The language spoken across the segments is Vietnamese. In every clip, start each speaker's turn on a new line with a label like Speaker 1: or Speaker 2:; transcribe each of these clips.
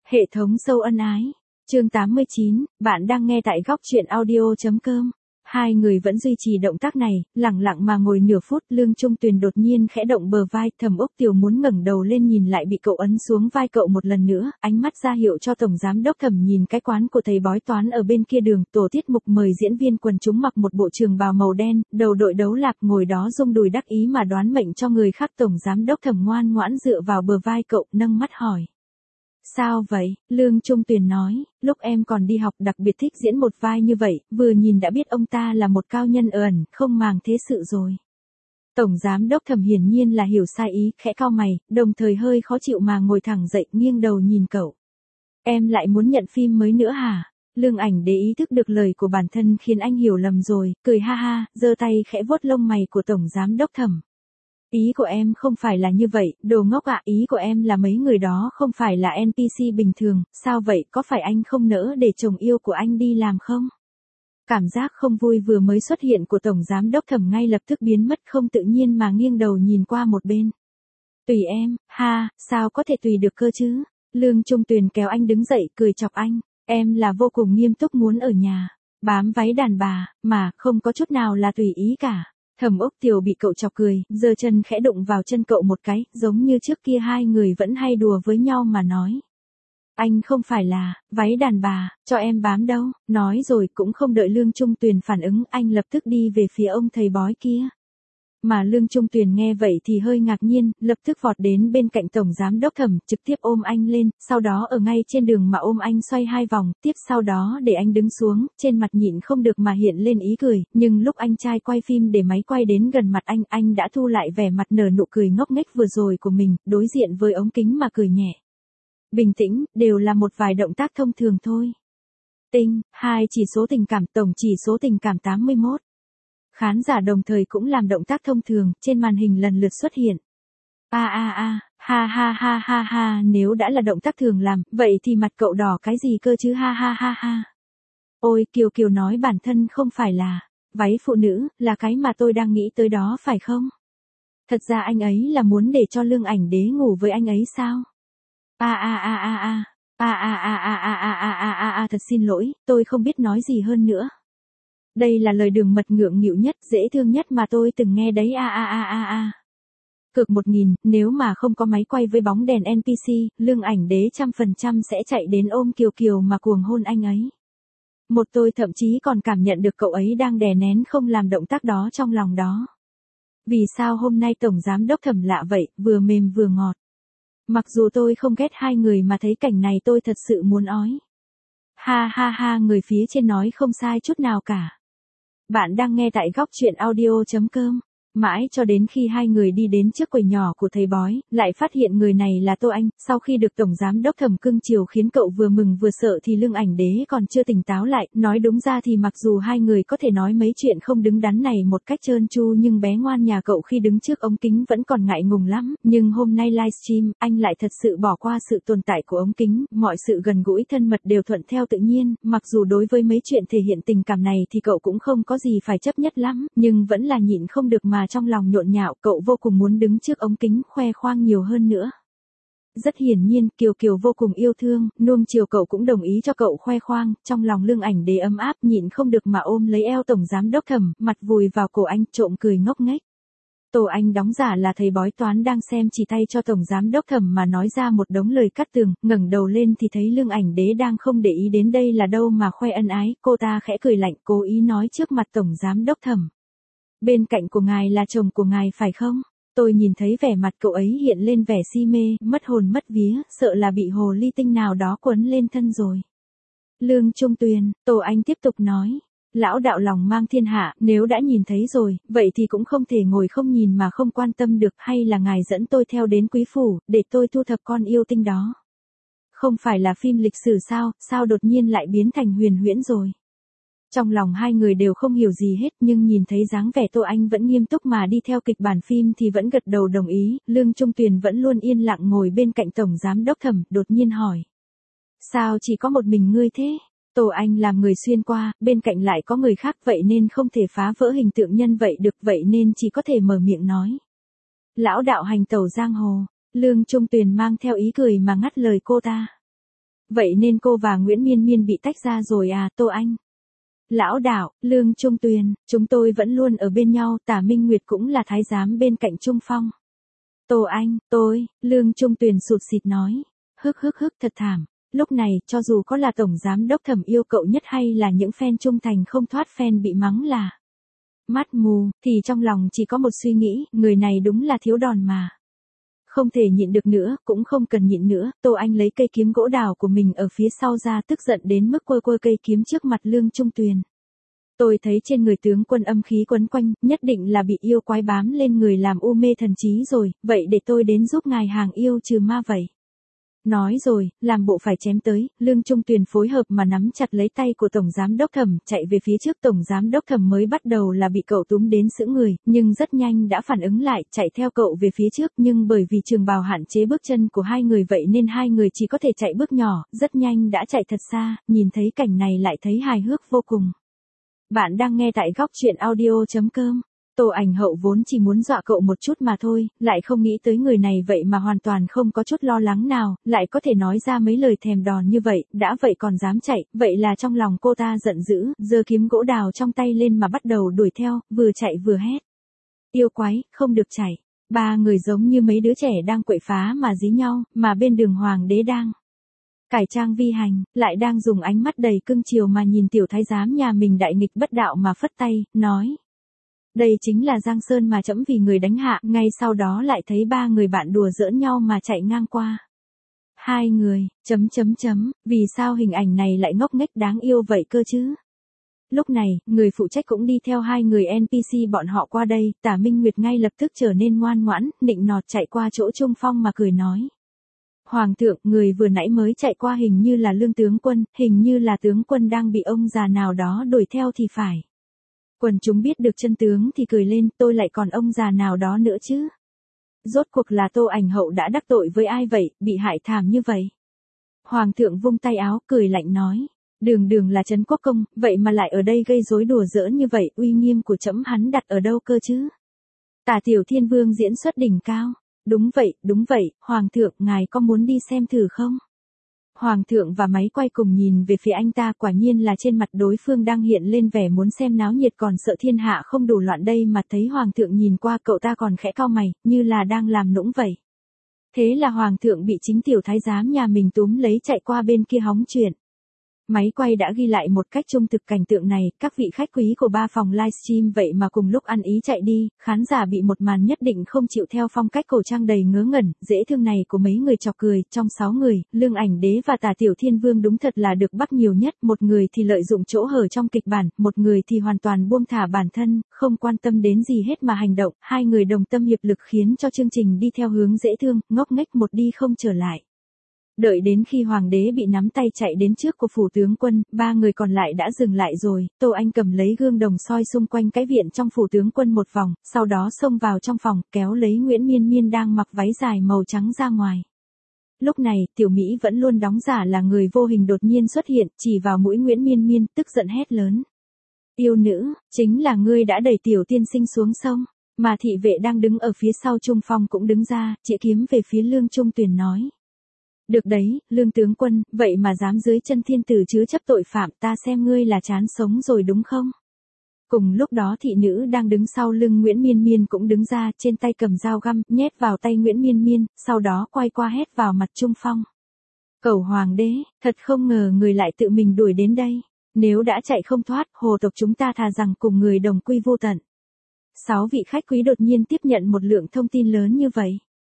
Speaker 1: Hệ thống sâu ân ái. Chương 89, bạn đang nghe tại góc truyện audio.com. Hai người vẫn duy trì động tác này, lặng lặng mà ngồi nửa phút, Lương Trung Tuyền đột nhiên khẽ động bờ vai, Thẩm Úc Tiểu muốn ngẩng đầu lên nhìn lại bị cậu ấn xuống vai cậu một lần nữa, ánh mắt ra hiệu cho tổng giám đốc Thẩm nhìn cái quán của thầy bói toán ở bên kia đường, tổ tiết mục mời diễn viên quần chúng mặc một bộ trường bào màu đen, đầu đội đấu lạc ngồi đó rung đùi đắc ý mà đoán mệnh cho người khác. Tổng giám đốc Thẩm ngoan ngoãn dựa vào bờ vai cậu, nâng mắt hỏi. Sao vậy? Lương Trung Tuyền nói, lúc em còn đi học đặc biệt thích diễn một vai như vậy, vừa nhìn đã biết ông ta là một cao nhân ẩn, không màng thế sự rồi. Tổng giám đốc Thẩm hiển nhiên là hiểu sai ý, khẽ cau mày, đồng thời hơi khó chịu mà ngồi thẳng dậy, nghiêng đầu nhìn cậu. Em lại muốn nhận phim mới nữa hả? Lương Ảnh để ý thức được lời của bản thân khiến anh hiểu lầm rồi, cười ha ha, giơ tay khẽ vuốt lông mày của tổng giám đốc Thẩm. Ý của em không phải là như vậy, đồ ngốc ạ, ý của em là mấy người đó không phải là NPC bình thường, sao vậy, có phải anh không nỡ để chồng yêu của anh đi làm không? Cảm giác không vui vừa mới xuất hiện của tổng giám đốc Thẩm ngay lập tức biến mất, không tự nhiên mà nghiêng đầu nhìn qua một bên. Tùy em, ha, sao có thể tùy được cơ chứ? Lương Trung Tuyền kéo anh đứng dậy, cười chọc anh, em là vô cùng nghiêm túc muốn ở nhà, bám váy đàn bà, mà không có chút nào là tùy ý cả. Thẩm Úc Tiểu bị cậu chọc cười, giơ chân khẽ đụng vào chân cậu một cái, giống như trước kia hai người vẫn hay đùa với nhau mà nói. Anh không phải là, váy đàn bà, cho em bám đâu, nói rồi cũng không đợi Lương Trung Tuyền phản ứng, anh lập tức đi về phía ông thầy bói kia. Mà Lương Trung Tuyền nghe vậy thì hơi ngạc nhiên, lập tức vọt đến bên cạnh tổng giám đốc Thẩm, trực tiếp ôm anh lên, sau đó ở ngay trên đường mà ôm anh xoay hai vòng, tiếp sau đó để anh đứng xuống, trên mặt nhịn không được mà hiện lên ý cười, nhưng lúc anh trai quay phim để máy quay đến gần mặt anh đã thu lại vẻ mặt nở nụ cười ngốc nghếch vừa rồi của mình, đối diện với ống kính mà cười nhẹ. Bình tĩnh, đều là một vài động tác thông thường thôi. Tinh, 2 chỉ số tình cảm, tổng chỉ số tình cảm 81. Khán giả đồng thời cũng làm động tác thông thường, trên màn hình lần lượt xuất hiện. Ha ha ha, nếu đã là động tác thường làm, vậy thì mặt cậu đỏ cái gì cơ chứ ha ha ha ha. Ôi, Kiều Kiều nói bản thân không phải là, váy phụ nữ, là cái mà tôi đang nghĩ tới đó phải không? Thật ra anh ấy là muốn để cho Lương Ảnh Đế ngủ với anh ấy sao? Thật xin lỗi, tôi không biết nói gì hơn nữa. Đây là lời đường mật ngượng nghịu nhất, dễ thương nhất mà tôi từng nghe đấy Cực 1000, nếu mà không có máy quay với bóng đèn NPC, Lương Ảnh Đế 100% sẽ chạy đến ôm Kiều Kiều mà cuồng hôn anh ấy. Tôi thậm chí còn cảm nhận được cậu ấy đang đè nén không làm động tác đó trong lòng đó. Vì sao hôm nay tổng giám đốc Thẩm lạ vậy, vừa mềm vừa ngọt. Mặc dù tôi không ghét hai người mà thấy cảnh này tôi thật sự muốn ói. Ha ha ha, người phía trên nói không sai chút nào cả. Bạn đang nghe tại góc truyện audio.com. Mãi cho đến khi hai người đi đến trước quầy nhỏ của thầy bói, lại phát hiện người này là Tô Anh, sau khi được tổng giám đốc Thẩm cưng chiều khiến cậu vừa mừng vừa sợ thì Lương Ảnh Đế còn chưa tỉnh táo lại, nói đúng ra thì mặc dù hai người có thể nói mấy chuyện không đứng đắn này một cách trơn tru nhưng bé ngoan nhà cậu khi đứng trước ống kính vẫn còn ngại ngùng lắm, nhưng hôm nay livestream, anh lại thật sự bỏ qua sự tồn tại của ống kính, mọi sự gần gũi thân mật đều thuận theo tự nhiên, mặc dù đối với mấy chuyện thể hiện tình cảm này thì cậu cũng không có gì phải chấp nhất lắm, nhưng vẫn là nhịn không được mà trong lòng nhộn nhạo, cậu vô cùng muốn đứng trước ống kính khoe khoang nhiều hơn nữa. Rất hiển nhiên, Kiều Kiều vô cùng yêu thương, nuông chiều cậu cũng đồng ý cho cậu khoe khoang, trong lòng Lương Ảnh Đế ấm áp nhịn không được mà ôm lấy eo tổng giám đốc Thẩm, mặt vùi vào cổ anh, trộm cười ngốc nghếch. Tô Anh đóng giả là thầy bói toán đang xem chỉ tay cho tổng giám đốc Thẩm mà nói ra một đống lời cắt tường, ngẩng đầu lên thì thấy Lương Ảnh Đế đang không để ý đến đây là đâu mà khoe ân ái, cô ta khẽ cười lạnh cố ý nói trước mặt tổng giám đốc Thẩm. Bên cạnh của ngài là chồng của ngài phải không? Tôi nhìn thấy vẻ mặt cậu ấy hiện lên vẻ si mê, mất hồn mất vía, sợ là bị hồ ly tinh nào đó quấn lên thân rồi. Lương Trung Tuyền, Tô Anh tiếp tục nói. Lão đạo lòng mang thiên hạ, nếu đã nhìn thấy rồi, vậy thì cũng không thể ngồi không nhìn mà không quan tâm được, hay là ngài dẫn tôi theo đến quý phủ, để tôi thu thập con yêu tinh đó. Không phải là phim lịch sử sao đột nhiên lại biến thành huyền huyễn rồi. Trong lòng hai người đều không hiểu gì hết nhưng nhìn thấy dáng vẻ Tô Anh vẫn nghiêm túc mà đi theo kịch bản phim thì vẫn gật đầu đồng ý, Lương Trung Tuyền vẫn luôn yên lặng ngồi bên cạnh tổng giám đốc Thẩm, đột nhiên hỏi. Sao chỉ có một mình ngươi thế? Tô Anh làm người xuyên qua, bên cạnh lại có người khác vậy nên không thể phá vỡ hình tượng nhân vậy được vậy nên chỉ có thể mở miệng nói. Lão đạo hành tẩu giang hồ, Lương Trung Tuyền mang theo ý cười mà ngắt lời cô ta. Vậy nên cô và Nguyễn Miên Miên bị tách ra rồi à, Tô Anh? Lão Đạo, Lương Trung Tuyền, chúng tôi vẫn luôn ở bên nhau, Tả Minh Nguyệt cũng là thái giám bên cạnh Trung Phong. Tô Anh, Lương Trung Tuyền sụt sịt nói. Hức, thật thảm. Lúc này, cho dù có là tổng giám đốc Thẩm yêu cậu nhất hay là những fan trung thành không thoát fan bị mắng là mắt mù, thì trong lòng chỉ có một suy nghĩ, người này đúng là thiếu đòn mà. Không thể nhịn được nữa, cũng không cần nhịn nữa, Tô Anh lấy cây kiếm gỗ đào của mình ở phía sau ra, tức giận đến mức quơ cây kiếm trước mặt Lương Trung Tuyền. Tôi thấy trên người tướng quân âm khí quấn quanh, nhất định là bị yêu quái bám lên người làm u mê thần trí rồi, vậy để tôi đến giúp ngài hàng yêu trừ ma vậy. Nói rồi, làm bộ phải chém tới, Lương Trung Tuyền phối hợp mà nắm chặt lấy tay của Tổng Giám Đốc Thẩm, chạy về phía trước. Tổng Giám Đốc Thẩm mới bắt đầu là bị cậu túm đến sững người, nhưng rất nhanh đã phản ứng lại, chạy theo cậu về phía trước, nhưng bởi vì trường bào hạn chế bước chân của hai người vậy nên hai người chỉ có thể chạy bước nhỏ, rất nhanh đã chạy thật xa, nhìn thấy cảnh này lại thấy hài hước vô cùng. Bạn đang nghe tại góc truyện audio.com. Tô Ảnh Hậu vốn chỉ muốn dọa cậu một chút mà thôi, lại không nghĩ tới người này vậy mà hoàn toàn không có chút lo lắng nào, lại có thể nói ra mấy lời thèm đòn như vậy, đã vậy còn dám chạy, vậy là trong lòng cô ta giận dữ, giơ kiếm gỗ đào trong tay lên mà bắt đầu đuổi theo, vừa chạy vừa hét. Yêu quái, không được chạy. Ba người giống như mấy đứa trẻ đang quậy phá mà dí nhau, mà bên đường hoàng đế đang cải trang vi hành, lại đang dùng ánh mắt đầy cưng chiều mà nhìn tiểu thái giám nhà mình đại nghịch bất đạo mà phất tay, nói. Đây chính là Giang Sơn mà trẫm vì người đánh hạ, ngay sau đó lại thấy ba người bạn đùa giỡn nhau mà chạy ngang qua. Hai người, vì sao hình ảnh này lại ngốc nghếch đáng yêu vậy cơ chứ? Lúc này, người phụ trách cũng đi theo hai người NPC bọn họ qua đây, Tả Minh Nguyệt ngay lập tức trở nên ngoan ngoãn, nịnh nọt chạy qua chỗ Trung Phong mà cười nói. Hoàng thượng, người vừa nãy mới chạy qua hình như là Lương tướng quân, hình như là tướng quân đang bị ông già nào đó đuổi theo thì phải. Quần chúng biết được chân tướng thì cười lên, tôi lại còn ông già nào đó nữa chứ. Rốt cuộc là Tô Ảnh Hậu đã đắc tội với ai vậy, bị hại thảm như vậy. Hoàng thượng vung tay áo, cười lạnh nói. Đường là Trấn Quốc Công, vậy mà lại ở đây gây rối đùa giỡn như vậy, uy nghiêm của trẫm hắn đặt ở đâu cơ chứ? Tả Tiểu Thiên Vương diễn xuất đỉnh cao. Đúng vậy, Hoàng thượng, ngài có muốn đi xem thử không? Hoàng thượng và máy quay cùng nhìn về phía anh ta, quả nhiên là trên mặt đối phương đang hiện lên vẻ muốn xem náo nhiệt còn sợ thiên hạ không đủ loạn đây mà thấy Hoàng thượng nhìn qua cậu ta còn khẽ cau mày, như là đang làm nũng vậy. Thế là Hoàng thượng bị chính tiểu thái giám nhà mình túm lấy chạy qua bên kia hóng chuyện. Máy quay đã ghi lại một cách trung thực cảnh tượng này, các vị khách quý của ba phòng livestream vậy mà cùng lúc ăn ý chạy đi, khán giả bị một màn nhất định không chịu theo phong cách cổ trang đầy ngớ ngẩn, dễ thương này của mấy người chọc cười, trong 6 người, Lương Ảnh Đế và Tả Tiểu Thiên Vương đúng thật là được bắt nhiều nhất, một người thì lợi dụng chỗ hở trong kịch bản, một người thì hoàn toàn buông thả bản thân, không quan tâm đến gì hết mà hành động, hai người đồng tâm hiệp lực khiến cho chương trình đi theo hướng dễ thương, ngốc nghếch một đi không trở lại. Đợi đến khi hoàng đế bị nắm tay chạy đến trước của phủ tướng quân, ba người còn lại đã dừng lại rồi, Tô Anh cầm lấy gương đồng soi xung quanh cái viện trong phủ tướng quân một vòng, sau đó xông vào trong phòng, kéo lấy Nguyễn Miên Miên đang mặc váy dài màu trắng ra ngoài. Lúc này, Tiểu Mỹ vẫn luôn đóng giả là người vô hình đột nhiên xuất hiện, chỉ vào mũi Nguyễn Miên Miên, tức giận hét lớn. Yêu nữ, chính là ngươi đã đẩy tiểu tiên sinh xuống sông, mà thị vệ đang đứng ở phía sau Trung Phong cũng đứng ra, chĩa kiếm về phía Lương Trung Tuyền nói. Được đấy, Lương tướng quân, vậy mà dám dưới chân thiên tử chứa chấp tội phạm, ta xem ngươi là chán sống rồi đúng không? Cùng lúc đó thị nữ đang đứng sau lưng Nguyễn Miên Miên cũng đứng ra, trên tay cầm dao găm, nhét vào tay Nguyễn Miên Miên, sau đó quay qua hét vào mặt Trung Phong. Cẩu hoàng đế, thật không ngờ người lại tự mình đuổi đến đây. Nếu đã chạy không thoát, hồ tộc chúng ta thà rằng cùng người đồng quy vô tận. 6 vị khách quý đột nhiên tiếp nhận một lượng thông tin lớn như vậy.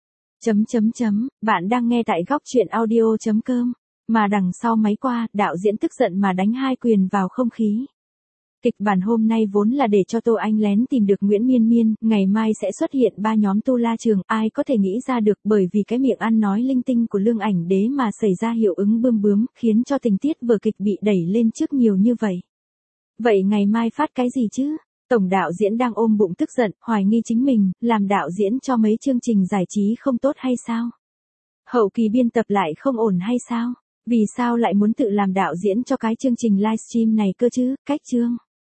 Speaker 1: Bạn đang nghe tại góc truyện audio.com. Mà đằng sau máy qua, đạo diễn tức giận mà đánh 2 quyền vào không khí. Kịch bản hôm nay vốn là để cho Tô Anh lén tìm được Nguyễn Miên Miên, ngày mai sẽ xuất hiện 3 nhóm tu la trường, ai có thể nghĩ ra được bởi vì cái miệng ăn nói linh tinh của Lương Ảnh Đế mà xảy ra hiệu ứng bươm bướm, khiến cho tình tiết vở kịch bị đẩy lên trước nhiều như vậy. Vậy ngày mai phát cái gì chứ? Tổng đạo diễn đang ôm bụng tức giận, hoài nghi chính mình, làm đạo diễn cho mấy chương trình giải trí không tốt hay sao? Hậu kỳ biên tập lại không ổn hay sao? Vì sao lại muốn tự làm đạo diễn cho cái chương trình livestream này cơ chứ? Cách chương